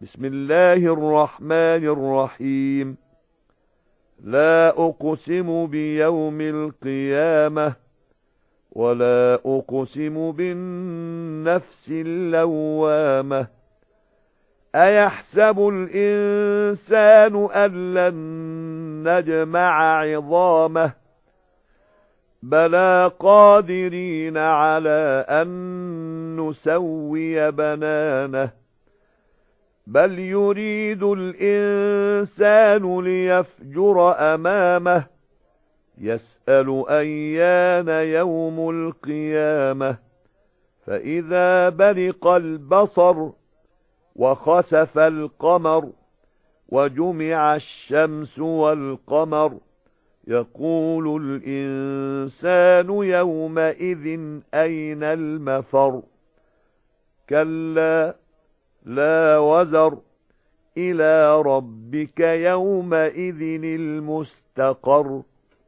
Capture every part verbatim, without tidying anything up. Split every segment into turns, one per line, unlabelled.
بسم الله الرحمن الرحيم. لا أقسم بيوم القيامة ولا أقسم بالنفس اللوامة. أيحسب الإنسان أن لن نجمع عظامه بلى قادرين على أن نسوي بنانه بل يريد الإنسان ليفجر أمامه يسأل أيان يوم القيامة فإذا برق البصر وخسف القمر وجمع الشمس والقمر يقول الإنسان يومئذ أين المفر كلا لا وزر إلى ربك يومئذ المستقر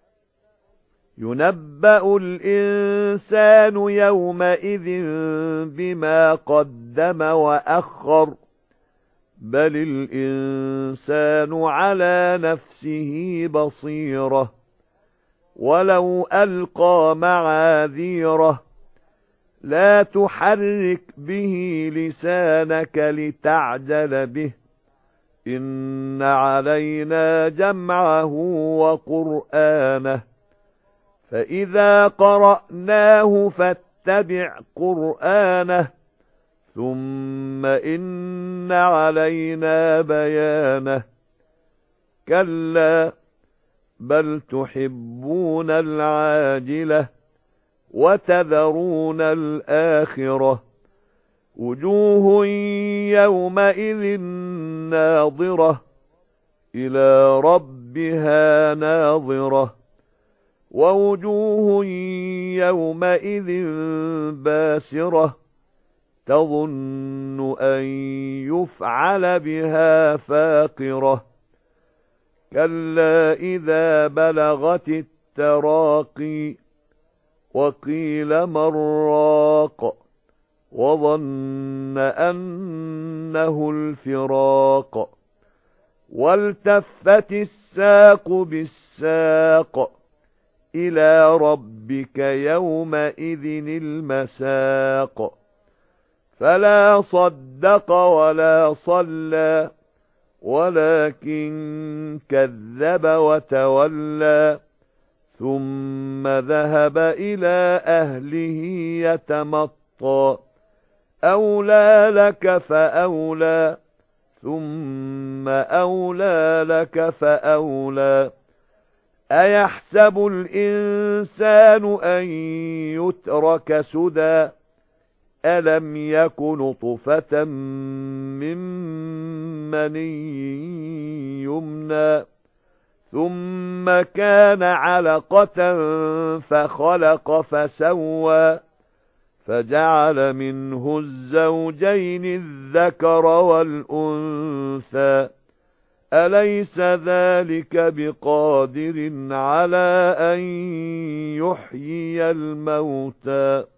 ينبأ الإنسان يومئذ بما قدم وأخر بل الإنسان على نفسه بصيرة ولو ألقى معاذيره لا تحرك به لسانك لتعجل به إن علينا جمعه وقرآنه فإذا قرأناه فاتبع قرآنه ثم إن علينا بيانه كلا بل تحبون العاجلة وتذرون الآخرة وجوه يومئذ ناظرة إلى ربها ناظرة ووجوه يومئذ باسرة تظن أن يفعل بها فاقرة كلا إذا بلغت التراقي وقيل من راق وظن أنه الفراق والتفت الساق بالساق إلى ربك يومئذ المساق فلا صدق ولا صلى ولكن كذب وتولى ثم ذهب إلى أهله يتمطى أولى لك فأولى ثم أولى لك فأولى أيحسب الإنسان أن يترك سدى ألم يك نطفة من مني يمنى ثم كان علقة فخلق فسوى فجعل منه الزوجين الذكر والأنثى أليس ذلك بقادر على أن يحيي الموتى